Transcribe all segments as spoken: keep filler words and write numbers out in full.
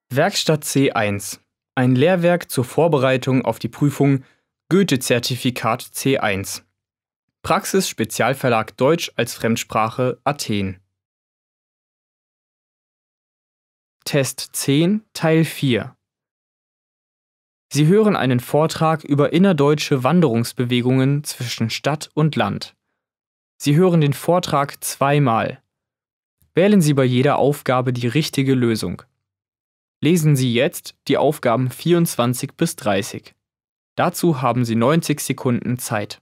Werkstatt C eins. Ein Lehrwerk zur Vorbereitung auf die Prüfung Goethe-Zertifikat C eins. Praxis Spezialverlag Deutsch als Fremdsprache Athen. Test zehn, Teil vier. Sie hören einen Vortrag über innerdeutsche Wanderungsbewegungen zwischen Stadt und Land. Sie hören den Vortrag zweimal. Wählen Sie bei jeder Aufgabe die richtige Lösung. Lesen Sie jetzt die Aufgaben vierundzwanzig bis dreißig. Dazu haben Sie neunzig Sekunden Zeit.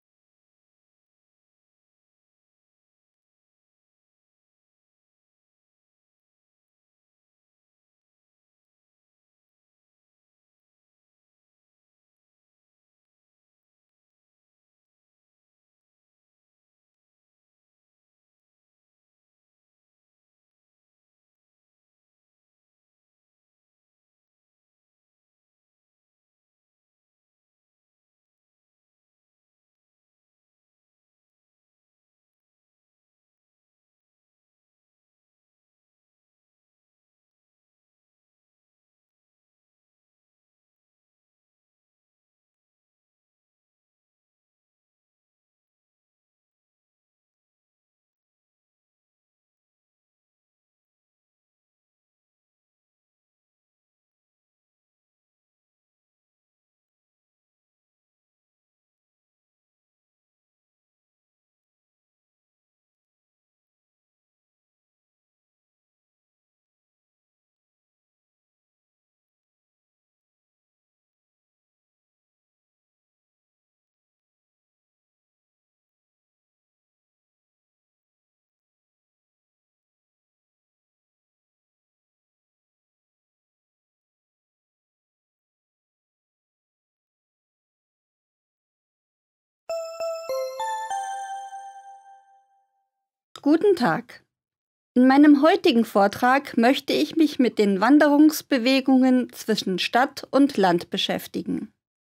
Guten Tag. In meinem heutigen Vortrag möchte ich mich mit den Wanderungsbewegungen zwischen Stadt und Land beschäftigen.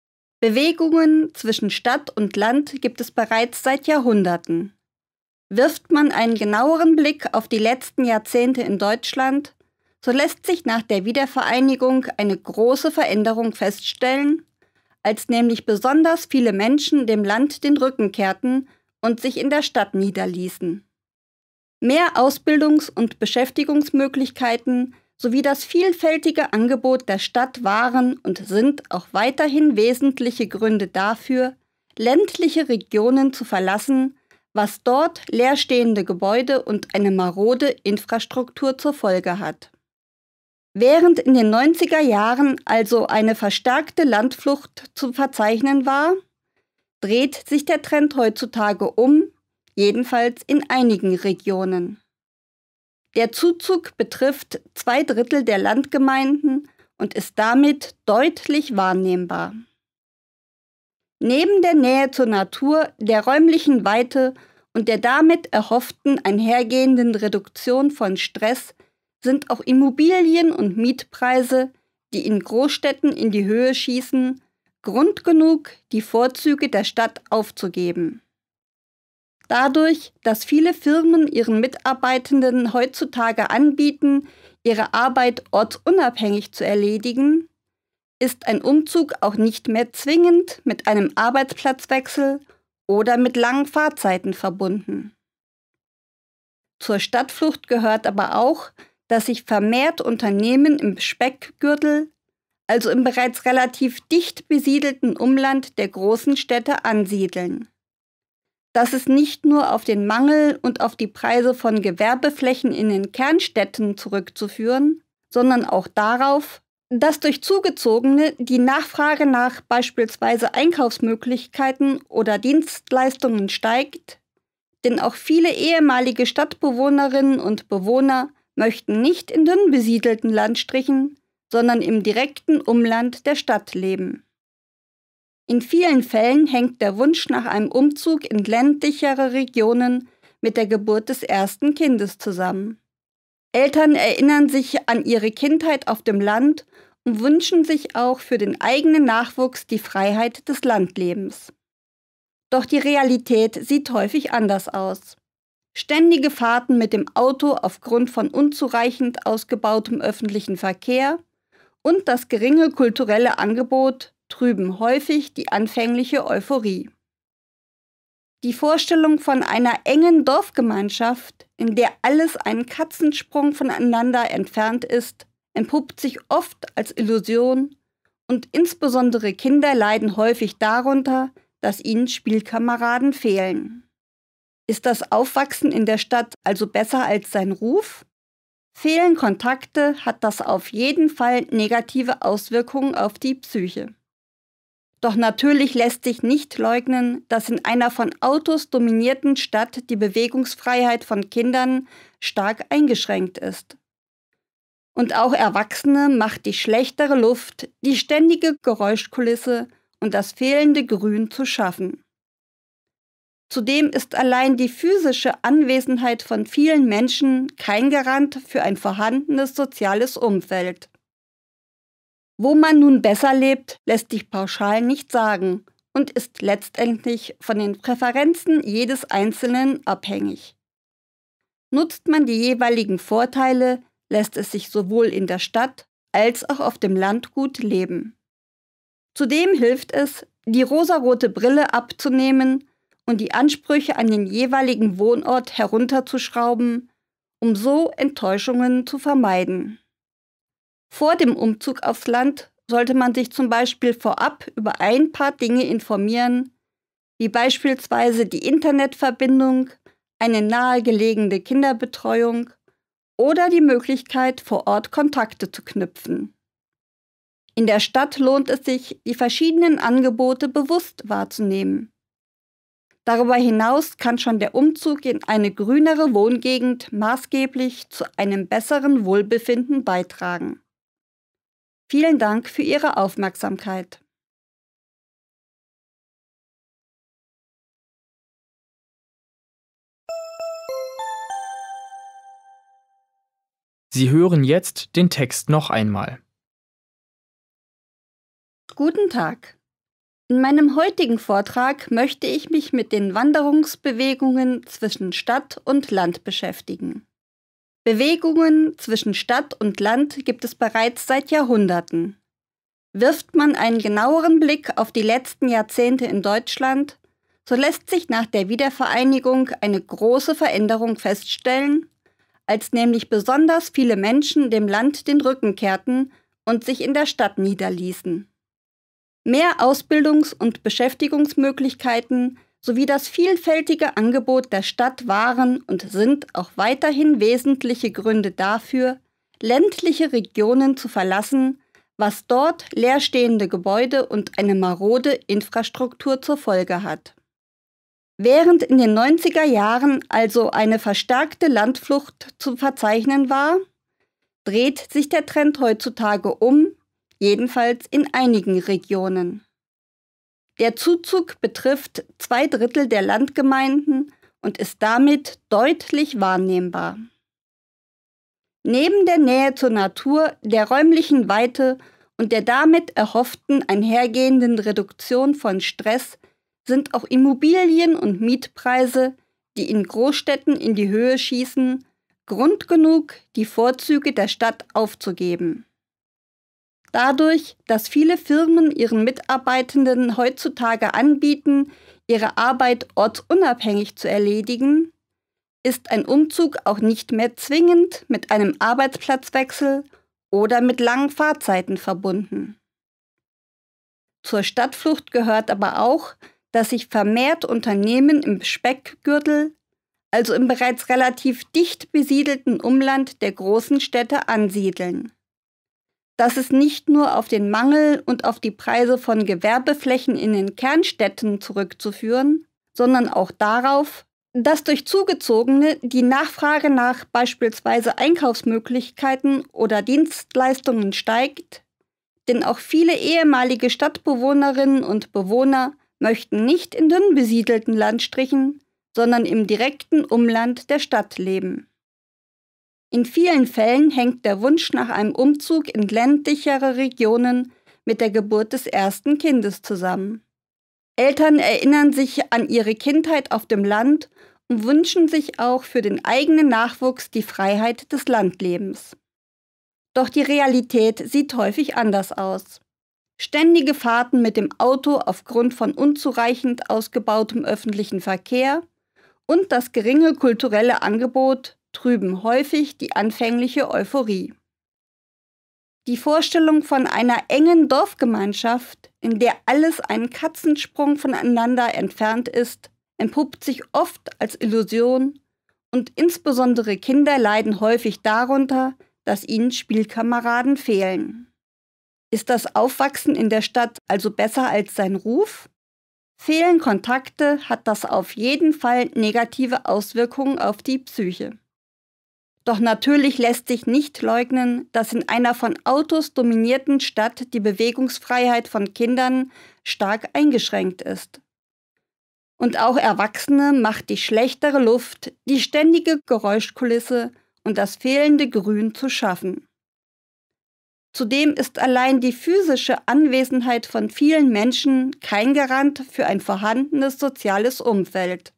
Bewegungen zwischen Stadt und Land gibt es bereits seit Jahrhunderten. Wirft man einen genaueren Blick auf die letzten Jahrzehnte in Deutschland, so lässt sich nach der Wiedervereinigung eine große Veränderung feststellen, als nämlich besonders viele Menschen dem Land den Rücken kehrten und sich in der Stadt niederließen. Mehr Ausbildungs- und Beschäftigungsmöglichkeiten sowie das vielfältige Angebot der Stadt waren und sind auch weiterhin wesentliche Gründe dafür, ländliche Regionen zu verlassen, was dort leerstehende Gebäude und eine marode Infrastruktur zur Folge hat. Während in den neunziger Jahren also eine verstärkte Landflucht zu verzeichnen war, dreht sich der Trend heutzutage um, jedenfalls in einigen Regionen. Der Zuzug betrifft zwei Drittel der Landgemeinden und ist damit deutlich wahrnehmbar. Neben der Nähe zur Natur, der räumlichen Weite und der damit erhofften einhergehenden Reduktion von Stress sind auch Immobilien- und Mietpreise, die in Großstädten in die Höhe schießen, Grund genug, die Vorzüge der Stadt aufzugeben. Dadurch, dass viele Firmen ihren Mitarbeitenden heutzutage anbieten, ihre Arbeit ortsunabhängig zu erledigen, ist ein Umzug auch nicht mehr zwingend mit einem Arbeitsplatzwechsel oder mit langen Fahrzeiten verbunden. Zur Stadtflucht gehört aber auch, dass sich vermehrt Unternehmen im Speckgürtel, also im bereits relativ dicht besiedelten Umland der großen Städte, ansiedeln. Das ist nicht nur auf den Mangel und auf die Preise von Gewerbeflächen in den Kernstädten zurückzuführen, sondern auch darauf, dass durch Zugezogene die Nachfrage nach beispielsweise Einkaufsmöglichkeiten oder Dienstleistungen steigt, denn auch viele ehemalige Stadtbewohnerinnen und Bewohner möchten nicht in dünn besiedelten Landstrichen, sondern im direkten Umland der Stadt leben. In vielen Fällen hängt der Wunsch nach einem Umzug in ländlichere Regionen mit der Geburt des ersten Kindes zusammen. Eltern erinnern sich an ihre Kindheit auf dem Land und wünschen sich auch für den eigenen Nachwuchs die Freiheit des Landlebens. Doch die Realität sieht häufig anders aus. Ständige Fahrten mit dem Auto aufgrund von unzureichend ausgebautem öffentlichen Verkehr und das geringe kulturelle Angebot trüben häufig die anfängliche Euphorie. Die Vorstellung von einer engen Dorfgemeinschaft, in der alles einen Katzensprung voneinander entfernt ist, entpuppt sich oft als Illusion und insbesondere Kinder leiden häufig darunter, dass ihnen Spielkameraden fehlen. Ist das Aufwachsen in der Stadt also besser als sein Ruf? Fehlen Kontakte, hat das auf jeden Fall negative Auswirkungen auf die Psyche. Doch natürlich lässt sich nicht leugnen, dass in einer von Autos dominierten Stadt die Bewegungsfreiheit von Kindern stark eingeschränkt ist. Und auch Erwachsene macht die schlechtere Luft, die ständige Geräuschkulisse und das fehlende Grün zu schaffen. Zudem ist allein die physische Anwesenheit von vielen Menschen kein Garant für ein vorhandenes soziales Umfeld. Wo man nun besser lebt, lässt sich pauschal nicht sagen und ist letztendlich von den Präferenzen jedes Einzelnen abhängig. Nutzt man die jeweiligen Vorteile, lässt es sich sowohl in der Stadt als auch auf dem Land gut leben. Zudem hilft es, die rosarote Brille abzunehmen und die Ansprüche an den jeweiligen Wohnort herunterzuschrauben, um so Enttäuschungen zu vermeiden. Vor dem Umzug aufs Land sollte man sich zum Beispiel vorab über ein paar Dinge informieren, wie beispielsweise die Internetverbindung, eine nahegelegene Kinderbetreuung oder die Möglichkeit, vor Ort Kontakte zu knüpfen. In der Stadt lohnt es sich, die verschiedenen Angebote bewusst wahrzunehmen. Darüber hinaus kann schon der Umzug in eine grünere Wohngegend maßgeblich zu einem besseren Wohlbefinden beitragen. Vielen Dank für Ihre Aufmerksamkeit. Sie hören jetzt den Text noch einmal. Guten Tag. In meinem heutigen Vortrag möchte ich mich mit den Wanderungsbewegungen zwischen Stadt und Land beschäftigen. Bewegungen zwischen Stadt und Land gibt es bereits seit Jahrhunderten. Wirft man einen genaueren Blick auf die letzten Jahrzehnte in Deutschland, so lässt sich nach der Wiedervereinigung eine große Veränderung feststellen, als nämlich besonders viele Menschen dem Land den Rücken kehrten und sich in der Stadt niederließen. Mehr Ausbildungs- und Beschäftigungsmöglichkeiten sowie das vielfältige Angebot der Stadt waren und sind auch weiterhin wesentliche Gründe dafür, ländliche Regionen zu verlassen, was dort leerstehende Gebäude und eine marode Infrastruktur zur Folge hat. Während in den neunziger Jahren also eine verstärkte Landflucht zu verzeichnen war, dreht sich der Trend heutzutage um, jedenfalls in einigen Regionen. Der Zuzug betrifft zwei Drittel der Landgemeinden und ist damit deutlich wahrnehmbar. Neben der Nähe zur Natur, der räumlichen Weite und der damit erhofften einhergehenden Reduktion von Stress sind auch Immobilien- und Mietpreise, die in Großstädten in die Höhe schießen, Grund genug, die Vorzüge der Stadt aufzugeben. Dadurch, dass viele Firmen ihren Mitarbeitenden heutzutage anbieten, ihre Arbeit ortsunabhängig zu erledigen, ist ein Umzug auch nicht mehr zwingend mit einem Arbeitsplatzwechsel oder mit langen Fahrzeiten verbunden. Zur Stadtflucht gehört aber auch, dass sich vermehrt Unternehmen im Speckgürtel, also im bereits relativ dicht besiedelten Umland der großen Städte, ansiedeln. Das ist nicht nur auf den Mangel und auf die Preise von Gewerbeflächen in den Kernstädten zurückzuführen, sondern auch darauf, dass durch Zugezogene die Nachfrage nach beispielsweise Einkaufsmöglichkeiten oder Dienstleistungen steigt, denn auch viele ehemalige Stadtbewohnerinnen und Bewohner möchten nicht in dünn besiedelten Landstrichen, sondern im direkten Umland der Stadt leben. In vielen Fällen hängt der Wunsch nach einem Umzug in ländlichere Regionen mit der Geburt des ersten Kindes zusammen. Eltern erinnern sich an ihre Kindheit auf dem Land und wünschen sich auch für den eigenen Nachwuchs die Freiheit des Landlebens. Doch die Realität sieht häufig anders aus. Ständige Fahrten mit dem Auto aufgrund von unzureichend ausgebautem öffentlichen Verkehr und das geringe kulturelle Angebot trüben häufig die anfängliche Euphorie. Die Vorstellung von einer engen Dorfgemeinschaft, in der alles einen Katzensprung voneinander entfernt ist, entpuppt sich oft als Illusion und insbesondere Kinder leiden häufig darunter, dass ihnen Spielkameraden fehlen. Ist das Aufwachsen in der Stadt also besser als sein Ruf? Fehlen Kontakte, hat das auf jeden Fall negative Auswirkungen auf die Psyche. Doch natürlich lässt sich nicht leugnen, dass in einer von Autos dominierten Stadt die Bewegungsfreiheit von Kindern stark eingeschränkt ist. Und auch Erwachsene macht die schlechtere Luft, die ständige Geräuschkulisse und das fehlende Grün zu schaffen. Zudem ist allein die physische Anwesenheit von vielen Menschen kein Garant für ein vorhandenes soziales Umfeld.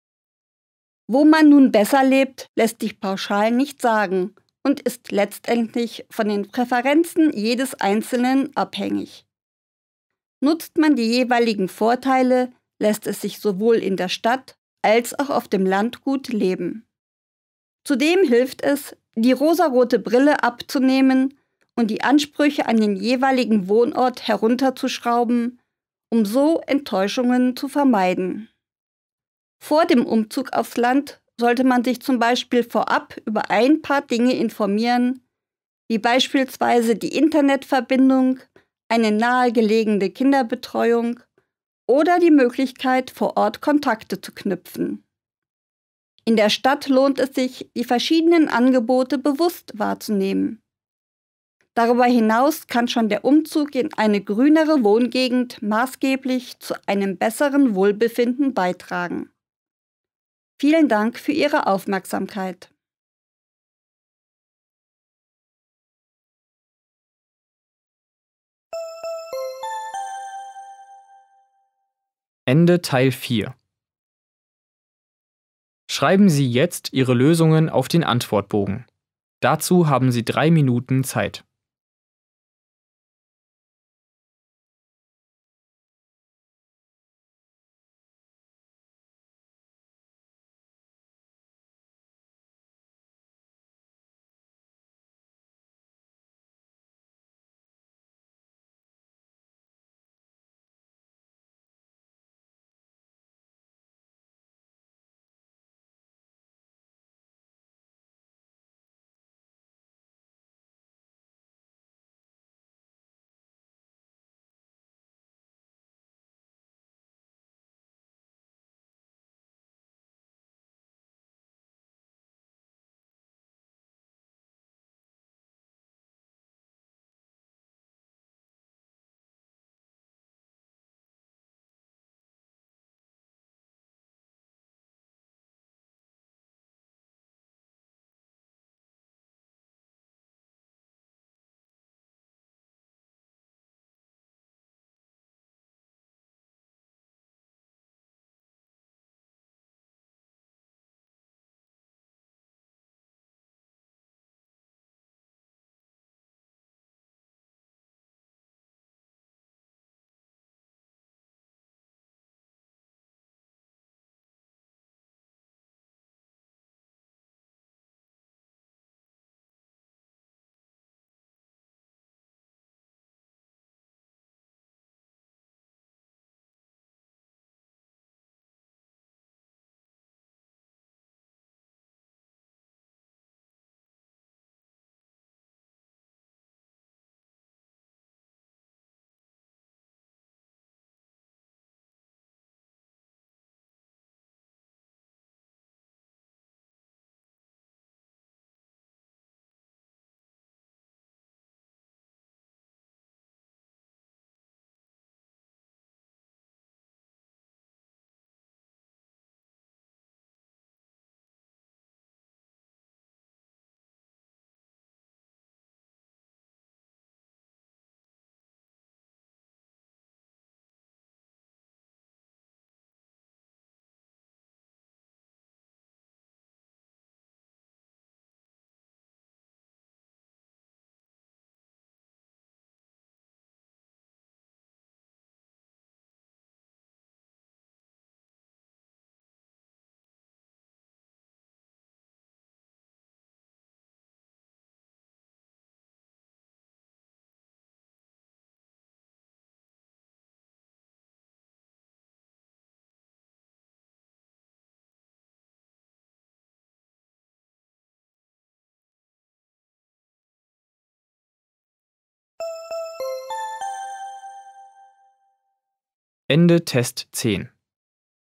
Wo man nun besser lebt, lässt sich pauschal nicht sagen und ist letztendlich von den Präferenzen jedes Einzelnen abhängig. Nutzt man die jeweiligen Vorteile, lässt es sich sowohl in der Stadt als auch auf dem Land gut leben. Zudem hilft es, die rosarote Brille abzunehmen und die Ansprüche an den jeweiligen Wohnort herunterzuschrauben, um so Enttäuschungen zu vermeiden. Vor dem Umzug aufs Land sollte man sich zum Beispiel vorab über ein paar Dinge informieren, wie beispielsweise die Internetverbindung, eine nahegelegene Kinderbetreuung oder die Möglichkeit, vor Ort Kontakte zu knüpfen. In der Stadt lohnt es sich, die verschiedenen Angebote bewusst wahrzunehmen. Darüber hinaus kann schon der Umzug in eine grünere Wohngegend maßgeblich zu einem besseren Wohlbefinden beitragen. Vielen Dank für Ihre Aufmerksamkeit. Ende Teil vier. Schreiben Sie jetzt Ihre Lösungen auf den Antwortbogen. Dazu haben Sie drei Minuten Zeit. Ende Test zehn.